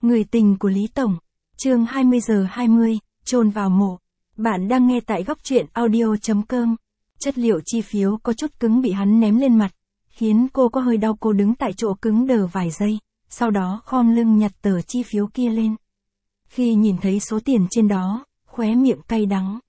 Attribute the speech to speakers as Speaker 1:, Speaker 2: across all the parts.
Speaker 1: Người tình của Lý Tổng, chương 20:20, chôn vào mộ. Bạn đang nghe tại góc truyện audio.com. Chất liệu chi phiếu có chút cứng bị hắn ném lên mặt, khiến cô có hơi đau. Cô đứng tại chỗ cứng đờ vài giây, sau đó khom lưng nhặt tờ chi phiếu kia lên. Khi nhìn thấy số tiền trên đó, khóe miệng cay đắng.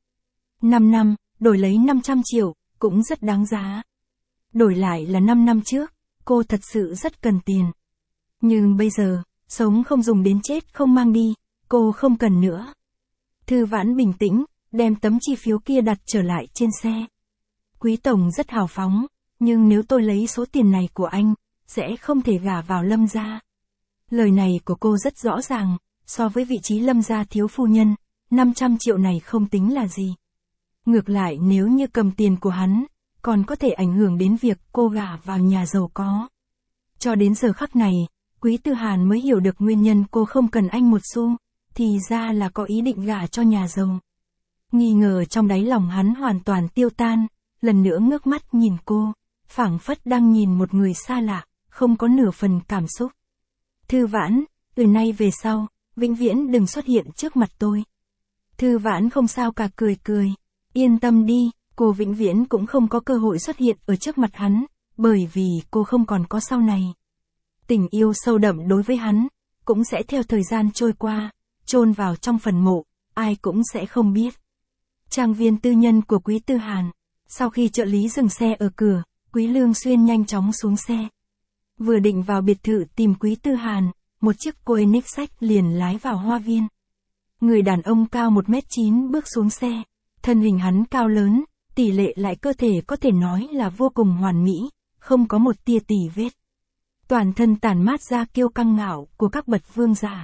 Speaker 1: 5 năm, đổi lấy 500 triệu, cũng rất đáng giá. Đổi lại là 5 năm trước, cô thật sự rất cần tiền. Nhưng bây giờ, sống không dùng đến chết không mang đi, cô không cần nữa. Thư Vãn bình tĩnh, đem tấm chi phiếu kia đặt trở lại trên xe. Quý Tổng rất hào phóng, nhưng nếu tôi lấy số tiền này của anh, sẽ không thể gả vào Lâm gia. Lời này của cô rất rõ ràng, so với vị trí Lâm gia thiếu phu nhân, 500 triệu này không tính là gì. Ngược lại nếu như cầm tiền của hắn, còn có thể ảnh hưởng đến việc cô gả vào nhà giàu có. Cho đến giờ khắc này, Quý Tư Hàn mới hiểu được nguyên nhân cô không cần anh một xu, thì ra là có ý định gả cho nhà giàu. Nghi ngờ trong đáy lòng hắn hoàn toàn tiêu tan, lần nữa ngước mắt nhìn cô, phảng phất đang nhìn một người xa lạ, không có nửa phần cảm xúc. Thư Vãn, từ nay về sau, vĩnh viễn đừng xuất hiện trước mặt tôi. Thư Vãn không sao cả cười cười, yên tâm đi, cô vĩnh viễn cũng không có cơ hội xuất hiện ở trước mặt hắn, bởi vì cô không còn có sau này. Tình yêu sâu đậm đối với hắn, cũng sẽ theo thời gian trôi qua, chôn vào trong phần mộ, ai cũng sẽ không biết. Trang viên tư nhân của Quý Tư Hàn. Sau khi trợ lý dừng xe ở cửa, Quý Lương Xuyên nhanh chóng xuống xe. Vừa định vào biệt thự tìm Quý Tư Hàn, một chiếc Koenigsegg liền lái vào hoa viên. Người đàn ông cao 1m9 bước xuống xe, thân hình hắn cao lớn, tỷ lệ lại cơ thể có thể nói là vô cùng hoàn mỹ, không có một tia tì vết. Toàn thân tản mát ra kiêu căng ngạo của các bậc vương giả.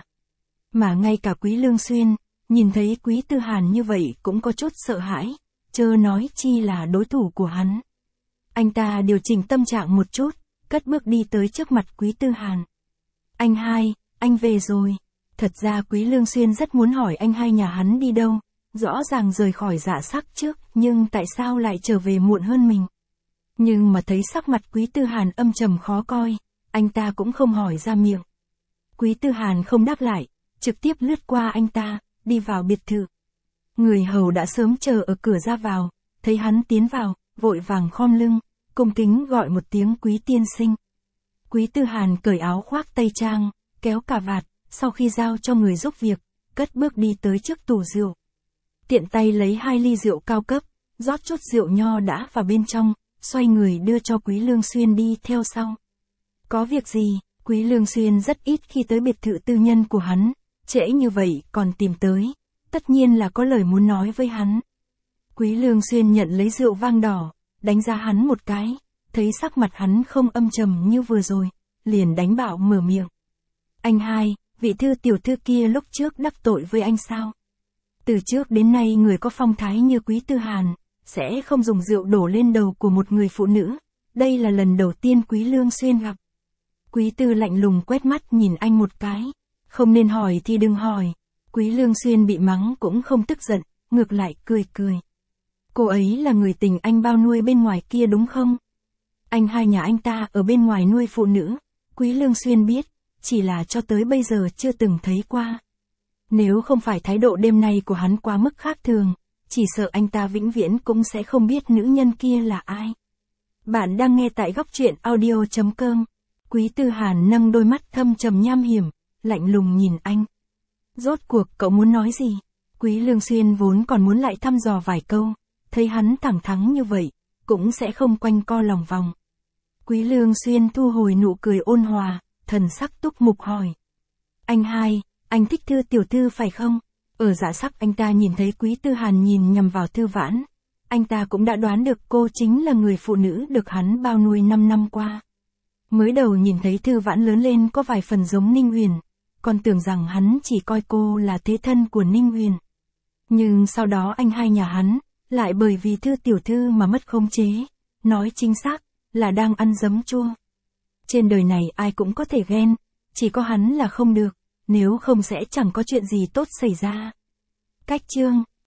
Speaker 1: Mà ngay cả Quý Lương Xuyên, nhìn thấy Quý Tư Hàn như vậy cũng có chút sợ hãi, chớ nói chi là đối thủ của hắn. Anh ta điều chỉnh tâm trạng một chút, cất bước đi tới trước mặt Quý Tư Hàn. Anh hai, anh về rồi. Thật ra Quý Lương Xuyên rất muốn hỏi anh hai nhà hắn đi đâu, rõ ràng rời khỏi Dạ Sắc trước, nhưng tại sao lại trở về muộn hơn mình. Nhưng mà thấy sắc mặt Quý Tư Hàn âm trầm khó coi, anh ta cũng không hỏi ra miệng. Quý Tư Hàn không đáp lại, trực tiếp lướt qua anh ta, đi vào biệt thự. Người hầu đã sớm chờ ở cửa ra vào, thấy hắn tiến vào, vội vàng khom lưng, cung kính gọi một tiếng Quý tiên sinh. Quý Tư Hàn cởi áo khoác tây trang, kéo cà vạt, sau khi giao cho người giúp việc, cất bước đi tới trước tủ rượu. Tiện tay lấy 2 ly rượu cao cấp, rót chút rượu nho đã vào bên trong, xoay người đưa cho Quý Lương Xuyên đi theo sau. Có việc gì? Quý Lương Xuyên rất ít khi tới biệt thự tư nhân của hắn, trễ như vậy còn tìm tới, tất nhiên là có lời muốn nói với hắn. Quý Lương Xuyên nhận lấy rượu vang đỏ, đánh giá hắn một cái, thấy sắc mặt hắn không âm trầm như vừa rồi, liền đánh bạo mở miệng. Anh hai, vị thư tiểu thư kia lúc trước đắc tội với anh sao? Từ trước đến nay người có phong thái như Quý Tư Hàn, sẽ không dùng rượu đổ lên đầu của một người phụ nữ, đây là lần đầu tiên Quý Lương Xuyên gặp. Quý Tư lạnh lùng quét mắt nhìn anh một cái, không nên hỏi thì đừng hỏi. Quý Lương Xuyên bị mắng cũng không tức giận, ngược lại cười cười. Cô ấy là người tình anh bao nuôi bên ngoài kia đúng không? Anh hai nhà anh ta ở bên ngoài nuôi phụ nữ, Quý Lương Xuyên biết, chỉ là cho tới bây giờ chưa từng thấy qua. Nếu không phải thái độ đêm nay của hắn quá mức khác thường, chỉ sợ anh ta vĩnh viễn cũng sẽ không biết nữ nhân kia là ai. Bạn đang nghe tại góc truyện audio.com. Quý Tư Hàn nâng đôi mắt thâm trầm nham hiểm, lạnh lùng nhìn anh. Rốt cuộc cậu muốn nói gì? Quý Lương Xuyên vốn còn muốn lại thăm dò vài câu, thấy hắn thẳng thắn như vậy, cũng sẽ không quanh co lòng vòng. Quý Lương Xuyên thu hồi nụ cười ôn hòa, thần sắc túc mục hỏi. Anh hai, anh thích thư tiểu thư phải không? Ở Dạ Sắc anh ta nhìn thấy Quý Tư Hàn nhìn nhằm vào Thư Vãn. Anh ta cũng đã đoán được cô chính là người phụ nữ được hắn bao nuôi 5 năm qua. Mới đầu nhìn thấy Thư Vãn lớn lên có vài phần giống Ninh Huyền, còn tưởng rằng hắn chỉ coi cô là thế thân của Ninh Huyền. Nhưng sau đó anh hai nhà hắn, lại bởi vì Thư tiểu thư mà mất khống chế, nói chính xác, là đang ăn giấm chua. Trên đời này ai cũng có thể ghen, chỉ có hắn là không được, nếu không sẽ chẳng có chuyện gì tốt xảy ra. Cách chương